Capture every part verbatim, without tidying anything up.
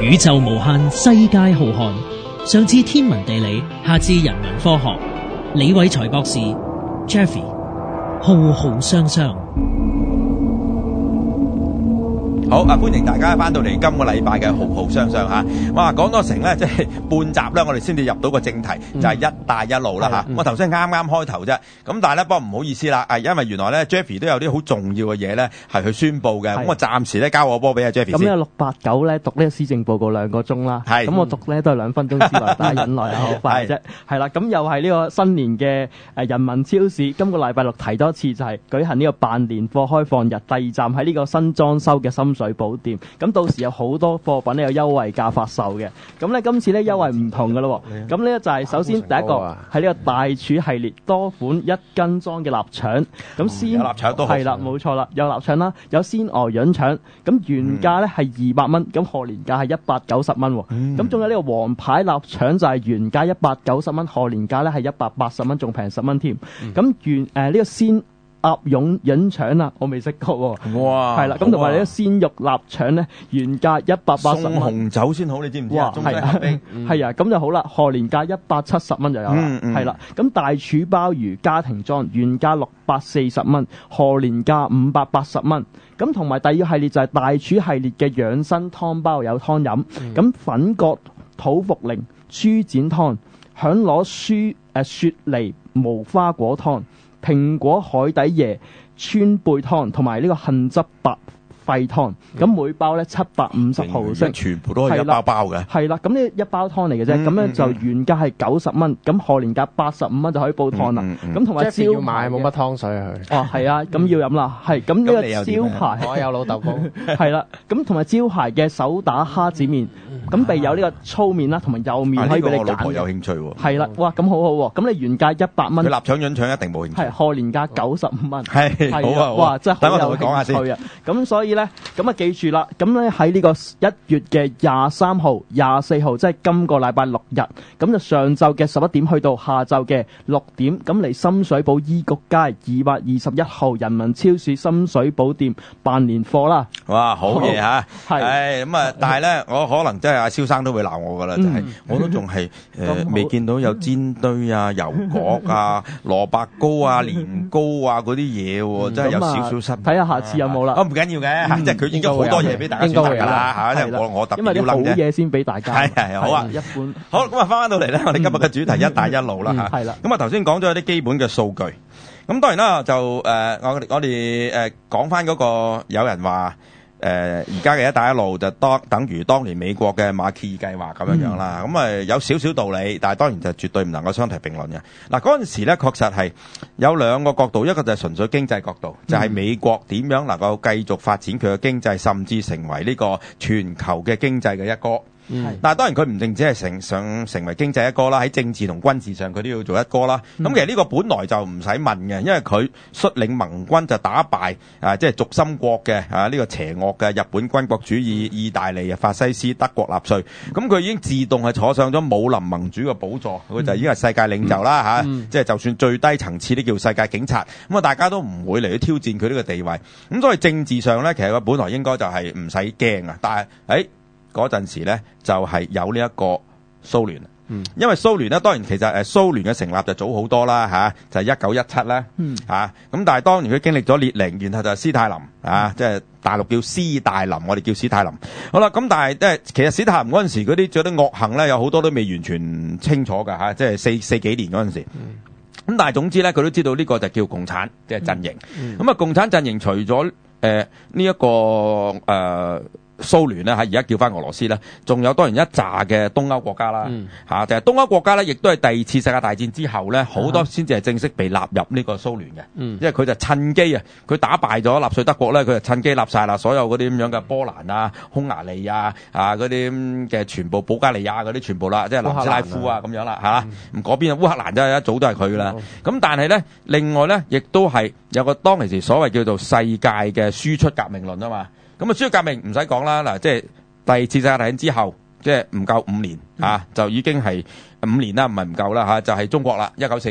宇宙無限，世界浩瀚。上至天文地理，下至人文科學。李偉才博士 Jeffy 浩浩湯湯。 好啊！歡迎大家翻到嚟今個禮拜嘅浩浩湯湯嚇。哇，講多成咧，即係半集咧，我哋先至入到個正題，嗯、就係一帶一路啦嚇。嗯、我頭先啱啱開頭啫，咁但係咧，不過唔好意思啦，係因為原來咧 Jeffy 都有啲好重要嘅嘢咧，係去宣佈嘅。咁我暫時咧交我波俾阿 Jeffy 先。 咁呢六八九咧讀呢個施政報告兩個鐘啦，咁我讀咧都係兩分鐘之內，大家忍耐下，好快啫。係啦，咁又係呢個新年嘅誒人民超市，今個禮拜六提多次就係舉行呢個辦年貨開放日，第二站喺呢個新裝修嘅深水埗店。咁到時有好多貨品咧有優惠價發售嘅。咁咧今次咧優惠唔同㗎咯。咁呢就係首先第一個係呢個大廚系列多款一斤裝嘅臘腸。咁先有臘腸都好係啦，冇錯啦，有臘腸啦，有鮮鵝潤腸。咁原價咧係二百蚊，咁賀年價係一百九十蚊。咁仲有呢個皇牌臘腸就係原價一百九十蚊，賀年價咧係一百八十蚊，仲平十蚊添。咁原誒呢個鮮鴨蓉潤腸啊，我未食過喎。 哇！ 係啦，咁同埋呢個鮮肉臘腸咧，原價一百八十蚊。 送紅酒先好，你知唔知啊？ 哇，係啊，係啊，咁就好啦。賀年價一百七十蚊就有啦。係啦，咁大廚鮑魚家庭裝原價六百四十蚊，賀年價五百八十蚊。咁同埋第二個系列就係大廚系列嘅養生湯包有湯飲。咁粉葛土茯苓豬展湯、響螺書誒雪梨無花果湯、蘋果海底椰川貝湯同埋呢個杏汁白肺湯，咁每包咧七百五十毫升， 全部都係一包包嘅。 係啦，咁呢一包湯嚟嘅啫，咁咧就原價係九十蚊，咁賀年價八十五蚊就可以煲湯啦。咁同埋招要買冇乜湯水佢。 哦，係啊，咁要飲啦，係咁呢個招牌， 我有老豆煲。 係啦，咁同埋招牌嘅手打蝦子麵，咁備有呢個粗麵啦，同埋幼麵可以俾你揀。 我老婆有興趣喎。 係啦，哇，咁好好喎，咁你原價一百蚊， 佢臘腸潤腸一定冇興趣。 係賀年價九十五蚊。 係，好啊， 哇，真係好有興趣啊！咁所以咧，咁啊記住啦，咁咧喺呢個一月嘅廿三號、廿四號，即係今個禮拜六日，咁就上晝嘅十一點去到下晝嘅六點，咁嚟深水埗醫局街二百二十一號人民超市深水埗店辦年貨啦。 哇，好嘢嚇！ 係， 咁啊，但係咧，我可能真係阿蕭生都會鬧我噶啦，就係我都仲係誒未見到有煎堆啊、油角啊、蘿蔔糕啊、年糕啊嗰啲嘢喎，真係有少少失望。 睇下下次有冇啦。 哦，唔緊要嘅，即係佢已經好多嘢俾大家選擇㗎啦嚇，即係我我特別要諗啫。 因為啲好嘢先俾大家。 係係好啊，一般。好，咁啊，翻返到嚟咧，我哋今日嘅主題一帶一路啦嚇。係啦。咁啊，頭先講咗一啲基本嘅數據，咁當然啦，就誒我我哋誒講翻嗰個有人話。誒而家嘅一帶一路就當等於當年美國嘅馬歇爾計劃咁樣樣啦，咁誒、嗯、有少少道理，但係當然就絕對唔能夠相提並論嘅。嗱嗰陣時咧，確實係有兩個角度，一個就係純粹經濟角度，就係、是、美國點樣能夠繼續發展佢嘅經濟，甚至成為呢個全球嘅經濟嘅一哥。嗯，但係當然佢唔淨只係成想成為經濟一哥啦，喺政治同軍事上佢都要做一哥啦。咁、嗯、其實呢個本來就唔使問嘅，因為佢率領盟軍就打敗啊，即係軸心國嘅啊呢、這個邪惡嘅日本軍國主義、意大利啊、法西斯、德國納粹。咁佢已經自動係坐上咗武林盟主嘅寶座，佢就已經係世界領袖啦嚇。即係就算最低層次都叫世界警察。咁啊，大家都唔會嚟去挑戰佢呢個地位。咁所以政治上咧，其實佢本來應該就係唔使驚啊。但係誒。欸嗰陣時咧就係、是、有呢一個蘇聯，嗯、因為蘇聯咧當然其實誒蘇聯嘅成立就早好多啦嚇、啊，就係一九一七啦嚇。咁、嗯啊、但係當年佢經歷咗列寧，然後就係斯大林啊，即、就、係、是、大陸叫斯大林，我哋叫史太林。好啦，咁但係即係其實史太林嗰陣時嗰啲做啲惡行咧，有好多都未完全清楚㗎嚇，即、啊、係、就是、四四幾年嗰陣時。咁、嗯、但係總之咧，佢都知道呢個就叫共產即係、就是、陣營。咁啊、嗯嗯，共產陣營除咗誒呢一個誒。呃蘇聯咧嚇，而家叫翻俄羅斯咧，仲有當然一紮嘅東歐國家啦嚇，就係、嗯啊、東歐國家咧，亦都係第二次世界大戰之後咧，好多先至係正式被納入呢個蘇聯嘅，嗯、因為佢就趁機啊，佢打敗咗納粹德國咧，佢就趁機納晒啦，所有嗰啲咁樣嘅波蘭啊、匈牙利啊、啊嗰啲嘅全部保加利亞嗰啲全部啦，即係南斯拉夫啊咁樣啦嚇，咁嗰邊啊烏克蘭真係一早都係佢噶啦，咁、嗯、但係咧另外咧，亦都係有個當其時所謂叫做世界嘅輸出革命論啊嘛。咁啊，輸出革命唔使講啦，嗱，即係第二次世界大戰之後，即係唔夠五年、嗯、啊，就已經係五年啦，唔係唔夠啦嚇，就係、是、中國啦，一九四九啦。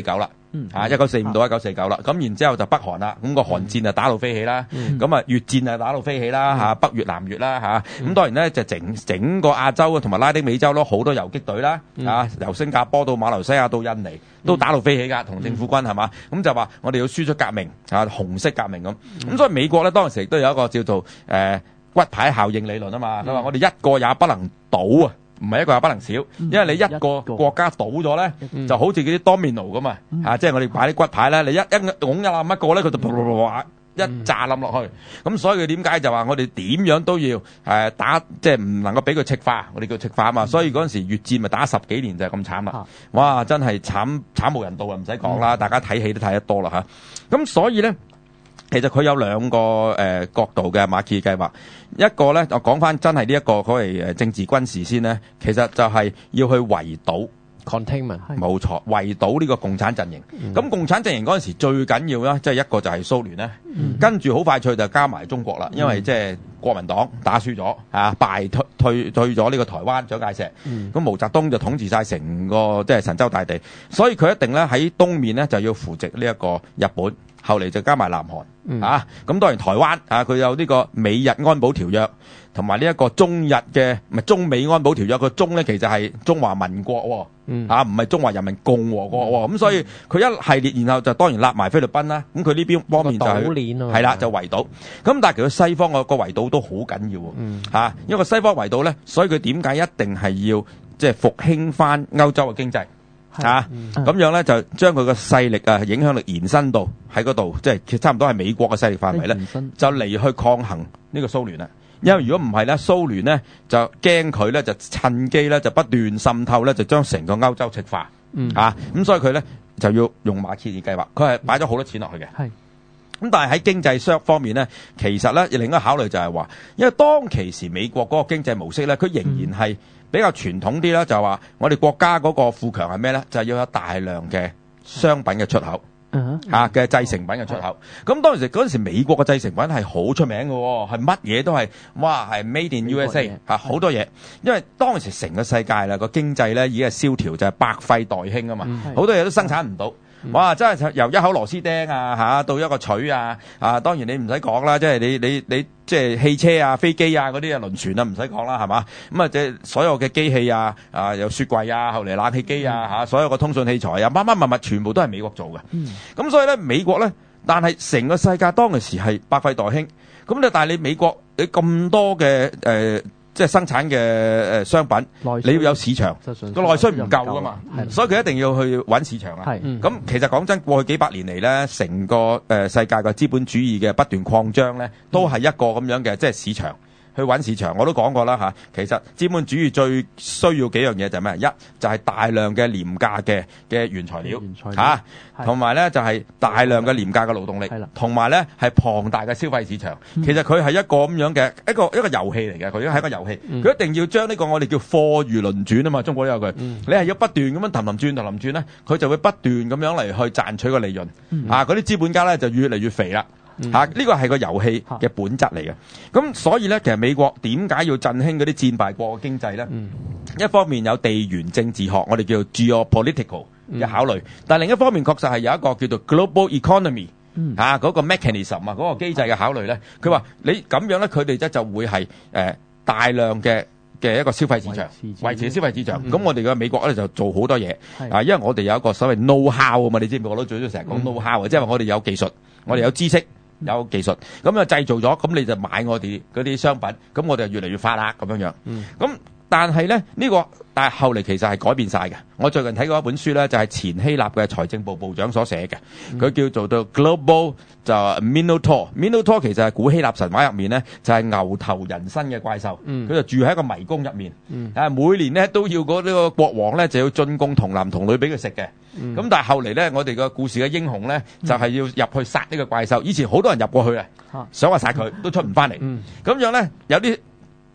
啊，一九四五到一九四九啦，咁然之後就北韓啦，咁個韓戰啊打到飛起啦，咁啊越戰啊打到飛起啦嚇，北越南越啦嚇，咁當然咧就整整個亞洲同埋拉丁美洲咯，好多游擊隊啦，啊由新加坡到馬來西亞到印尼都打到飛起㗎，同政府軍係嘛，咁就話我哋要輸出革命啊，紅色革命咁，咁所以美國咧當時亦都有一個叫做誒骨牌效應理論啊嘛，佢話我哋一個也不能倒啊。唔係一個也不能少，因為你一個國家倒咗咧，嗯、就好似嗰啲 domino 咁啊，嚇、嗯，即係我哋擺啲骨牌咧，你一一拱一冧一個咧，佢就噗噗噗噗一炸冧落去。咁、嗯、所以佢點解就話我哋點樣都要誒打，即係唔能夠俾佢赤化，我哋叫赤化啊嘛。嗯、所以嗰陣時越戰咪打十幾年就係咁慘啦。嗯、哇，真係慘慘無人道啊，唔使講啦，嗯、大家睇戲都睇得多啦嚇。咁所以咧。其實佢有兩個誒、呃、角度嘅馬歇爾計劃，一個咧我講翻真係呢一個佢係誒政治軍事先咧，其實就係要去圍堵 containment， 冇錯，圍堵呢個共產陣營。咁、嗯、共產陣營嗰陣時最緊要啦，即、就、係、是、一個就係蘇聯咧，嗯、跟住好快脆就加埋中國啦，因為即係國民黨打輸咗啊，敗退退退咗呢個台灣蔣介石，咁、嗯、毛澤東就統治晒成個即係、就是、神州大地，所以佢一定咧喺東面咧就要扶植呢一個日本。後嚟就加埋南韓、嗯、啊，咁當然台灣啊，佢有呢個美日安保條約，同埋呢一個中日嘅唔係中美安保條約，個中咧其實係中華民國喎、哦，嗯、啊唔係中華人民共和國喎、哦，咁、嗯、所以佢一系列，然後就當然立埋菲律賓啦，咁佢呢邊方面就係係啦，就圍堵，咁但係其實西方個個圍堵都好緊要喎，嚇、嗯啊，因為西方圍堵咧，所以佢點解一定係要即係復興翻歐洲嘅經濟？啊，咁樣咧就將佢個勢力啊、影響力延伸到喺嗰度，即係其實差唔多係美國嘅勢力範圍咧，就嚟去抗衡呢個蘇聯啦。因為如果唔係咧，蘇聯咧就驚佢咧就趁機咧就不斷滲透咧，就將成個歐洲赤化。嗯，啊，咁所以佢咧就要用馬歇爾計劃，佢係擺咗好多錢落去嘅。係。咁但係喺經濟雙方面咧，其實咧另一個考慮就係話，因為當其時美國嗰個經濟模式咧，佢仍然係比較傳統啲啦，就係話我哋國家嗰個富強係咩咧？就係要有大量嘅商品嘅出口，嚇嘅製成品嘅出口。咁當時嗰陣時美國嘅製成品係好出名嘅喎，係乜嘢都係哇係 Made in U S A 嚇好多嘢。因為當時成個世界啦個經濟咧已經係蕭條，就係百廢待興啊嘛，好多嘢都生產唔到。哇！真係由一口螺絲釘啊嚇到一個錘啊啊！當然你唔使講啦，即係你你你即係汽車啊、飛機啊嗰啲啊、輪船啊唔使講啦，係嘛？咁啊即係所有嘅機器啊啊，有雪櫃啊，後嚟冷氣機啊嚇，所有嘅通訊器材啊，乜乜物物全部都係美國做嘅。咁、嗯、所以咧，美國咧，但係成個世界當其時係百廢待興。咁你但係你美國你咁多嘅誒。呃即係生產嘅誒商品，你要有市場，個內需唔夠㗎嘛，所以佢一定要去揾市場啊。咁其實講真，過去幾百年嚟咧，成個誒世界嘅資本主義嘅不斷擴張咧，都係一個咁樣嘅即係市場。去揾市場，我都講過啦嚇。其實資本主義最需要幾樣嘢就係咩？一就係、是、大量嘅廉價嘅嘅原材料嚇，同埋咧就係、是、大量嘅廉價嘅勞動力，同埋咧係龐大嘅消費市場。其實佢係一個咁樣嘅一個一個遊戲嚟嘅，佢已經係一個遊戲。佢、嗯、一定要將呢個我哋叫貨如輪轉啊嘛，中國都有句。嗯、你係要不斷咁樣氹氹轉氹氹轉咧，佢就會不斷咁樣嚟去賺取個利潤。嗯、啊，嗰啲資本家咧就越嚟越肥啦。嚇！呢個係個遊戲嘅本質嚟嘅，咁所以咧，其實美國點解要振興嗰啲戰敗國嘅經濟咧？嗯、一方面有地緣政治學，我哋叫做 geopolitical 嘅考慮，嗯、但係另一方面確實係有一個叫做 global economy 嚇嗰、嗯啊嗰個 mechanism 啊，嗰個機制嘅考慮咧。佢話你咁樣咧，佢哋咧就會係誒、呃、大量嘅嘅一個消費市場，維持消費市場。咁、嗯、我哋嘅美國咧就做好多嘢啊，因為我哋有一個所謂 know how 啊嘛，你知唔知？我都最中意成日講 know how 啊，即係話我哋有技術，我哋有知識。有技術，咁啊製造咗，咁你就買我哋嗰啲商品，咁我哋就越嚟越發達咁樣樣。咁、嗯、但係咧呢、呢個，但係後嚟其實係改變晒嘅。我最近睇過一本書咧，就係、是、前希臘嘅財政部部長所寫嘅，佢、嗯、叫做 The Global 就 Minotaur。Minotaur 其實係古希臘神話入面咧，就係、是、牛頭人身嘅怪獸。佢、嗯、就住喺一個迷宮入面，但係、嗯、每年咧都要嗰呢個國王咧就要進貢童男童女俾佢食嘅。咁、嗯、但係後嚟咧，我哋個故事嘅英雄咧就係、是、要入去殺呢個怪獸。以前好多人入過去啊，想話殺佢都出唔翻嚟。咁、嗯、樣咧有啲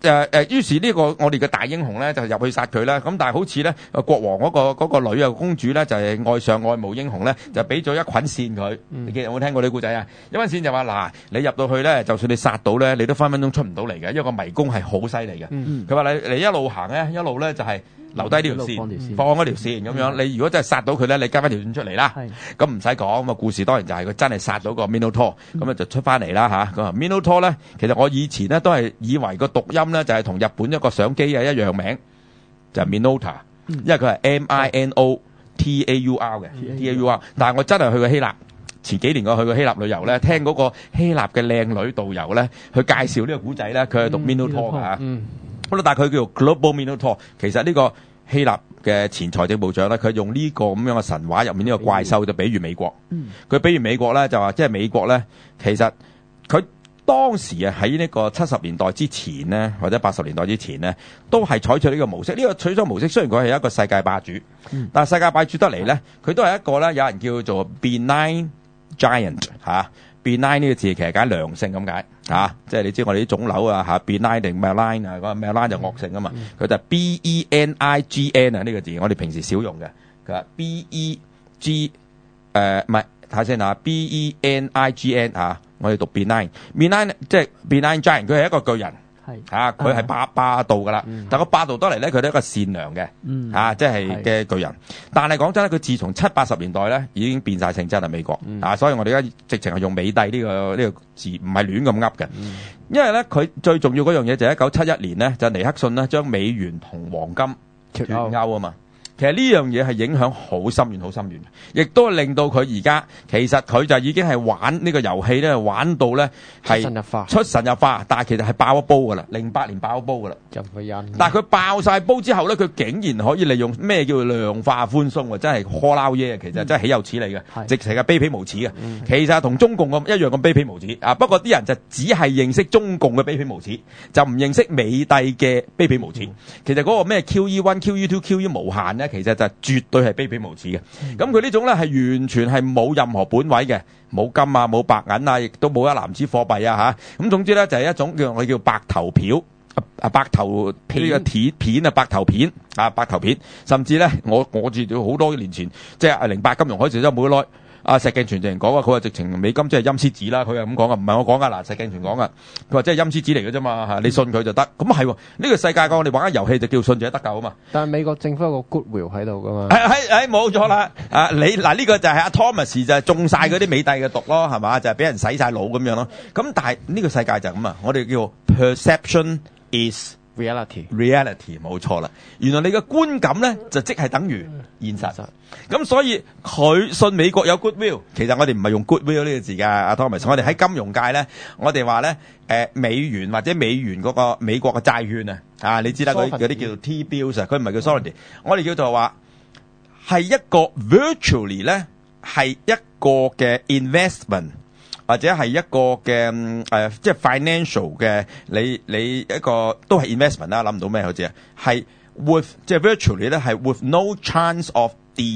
誒誒，於是呢個我哋嘅大英雄咧就入去殺佢啦。咁但係好似咧國王嗰、嗰個嗰、嗰個女啊公主咧就係、是、愛上愛慕英雄咧，就俾咗一捆線佢。嗯、你記得有冇聽過呢個故仔啊？一捆線就話嗱，你入到去咧，就算你殺到咧，你都分分鐘出唔到嚟嘅，因為個迷宮係好犀利嘅。佢話、嗯、你你一路行咧，一路咧就係、是。留低呢條線，放嗰條線咁樣。你如果真係殺到佢咧，你加翻條線出嚟啦。咁唔使講，咁啊故事當然就係佢真係殺到個 Minotaur，咁啊就出翻嚟啦嚇。咁啊 Minotaur 咧，其實我以前咧都係以為個讀音咧就係同日本一個相機嘅一樣名，就係 Minotaur，因為佢係 M I N O T A U R 嘅 T A U R。但係我真係去過希臘，前幾年我去過希臘旅遊咧，聽嗰個希臘嘅靚女導遊咧，去介紹呢個古仔咧，佢係讀 Minotaur 㗎嚇。咁但係佢叫做 Global Minotaur，其實呢個希臘嘅前財政部長咧，佢用呢個咁樣嘅神話入面呢個怪獸就比喻美國。佢、嗯、比喻美國咧就話，即係美國咧，其實佢當時啊喺呢個七十年代之前咧，或者八十年代之前咧，都係採取呢個模式。呢、呢個取咗模式，雖然佢係一個世界霸主，嗯、但係世界霸主得嚟咧，佢都係一個咧，有人叫做 benign giant 嚇、啊。benign 呢個字其實解良性咁解嚇，即係你知我哋啲腫瘤啊嚇 benign 定 malign 啊，嗰個 malign 就惡性啊嘛，佢、嗯、就 B E N I G N 啊呢個字，我哋平時少用嘅。佢話 B E G 誒唔係睇下先啊 ，B E N I G N 啊，我哋讀 benign，benign 即係 benign giant，佢係一個巨人。係嚇，佢係、啊、霸霸道噶啦，嗯、但個霸道得嚟咧，佢都係一個善良嘅，嚇、嗯啊，即係嘅巨人。是但係講真咧，佢自從七八十年代咧，已經變晒性質啦，美國、嗯、啊，所以我哋而家直情係用美帝呢、呢個呢、呢個字，唔係亂咁噏嘅。嗯、因為咧，佢最重要嗰樣嘢就係一九七一年咧，就尼克遜咧將美元同黃金脫鈎啊嘛。其實呢樣嘢係影響好深遠、好深遠，亦都令到佢而家其實佢就已經係玩呢個遊戲咧，玩到咧係出神入化，出神入化，但係其實係爆一煲噶啦，零八年爆一煲噶啦，就唔印。但係佢爆晒煲之後咧，佢竟然可以利用咩叫量化寬鬆啊？真係呵撈耶！其實真係豈有此理嘅，嗯、直情係卑鄙無恥嘅。嗯、其實同中共咁一樣咁卑鄙無恥啊！不過啲人就只係認識中共嘅卑鄙無恥，就唔認識美帝嘅卑鄙無恥。嗯、其實嗰個咩 Q E 一、Q E 二、Q E 無限咧，其實就絕對係卑鄙無恥嘅。咁佢呢種咧係完全係冇任何本位嘅，冇金啊，冇白銀啊，亦都冇一籃子貨幣啊嚇。咁總之咧就係一種叫我叫白頭票啊，白頭片嘅鐵片啊，白頭片啊，白頭片。甚至咧我我住咗好多年前，即係零八金融海嘯都冇得耐。阿石鏡泉直情講啊，佢話直情美金即係陰司紙啦，佢係咁講啊，唔係我講噶，嗱石鏡泉講噶，佢話即係陰司紙嚟嘅啫嘛嚇，你信佢就得，咁係喎，呢、這個世界講我哋玩緊遊戲就叫信者得救啊嘛。但係美國政府有個 goodwill 喺度噶嘛。係係係冇錯啦，啊你嗱呢、這個就係阿 Thomas 就係中晒嗰啲美帝嘅毒咯，係嘛，就係、是、俾人洗晒腦咁樣咯。咁但係呢個世界就係咁啊，我哋叫 perception is reality， reality 冇錯啦。原來你嘅觀感咧就即係等於現實。咁所以佢信美國有 goodwill， 其實我哋唔係用 goodwill 呢個字㗎，阿 Thomas。我哋喺金融界咧，我哋話咧，誒美元或者美元嗰個美國嘅債券啊，啊你知啦，嗰啲叫做 T-bills 啊，佢唔係叫 solidity，我哋叫做話係一個 virtually 咧係一個嘅 investment。或者係一個嘅誒、呃，即係 financial 嘅，你你一個都係 investment 啦，諗唔到咩好似啊，係 with 即係 virtually 咧係 with no chance of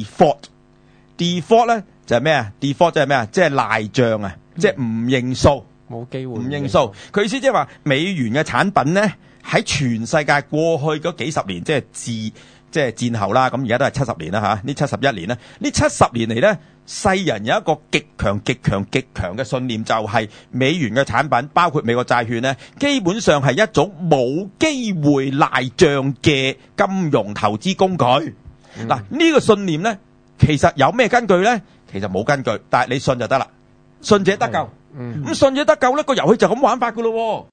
default。default 咧就係咩啊 ？default 即係咩啊？即係賴帳啊，嗯、即係唔認數，冇機會唔認數。佢意思即係話美元嘅產品咧喺全世界過去嗰幾十年，即係自即係戰後啦，咁而家都係七十年啦嚇，呢七十一年咧，呢七十年嚟咧。世人有一個極強、極強、極強嘅信念，就係美元嘅產品，包括美國債券咧，基本上係一種冇機會賴帳嘅金融投資工具。嗱、嗯，呢、呢個信念咧，其實有咩根據咧？其實冇根據，但係你信就得啦，信者得救。咁、嗯、信者得救咧，個遊戲就咁玩法噶咯。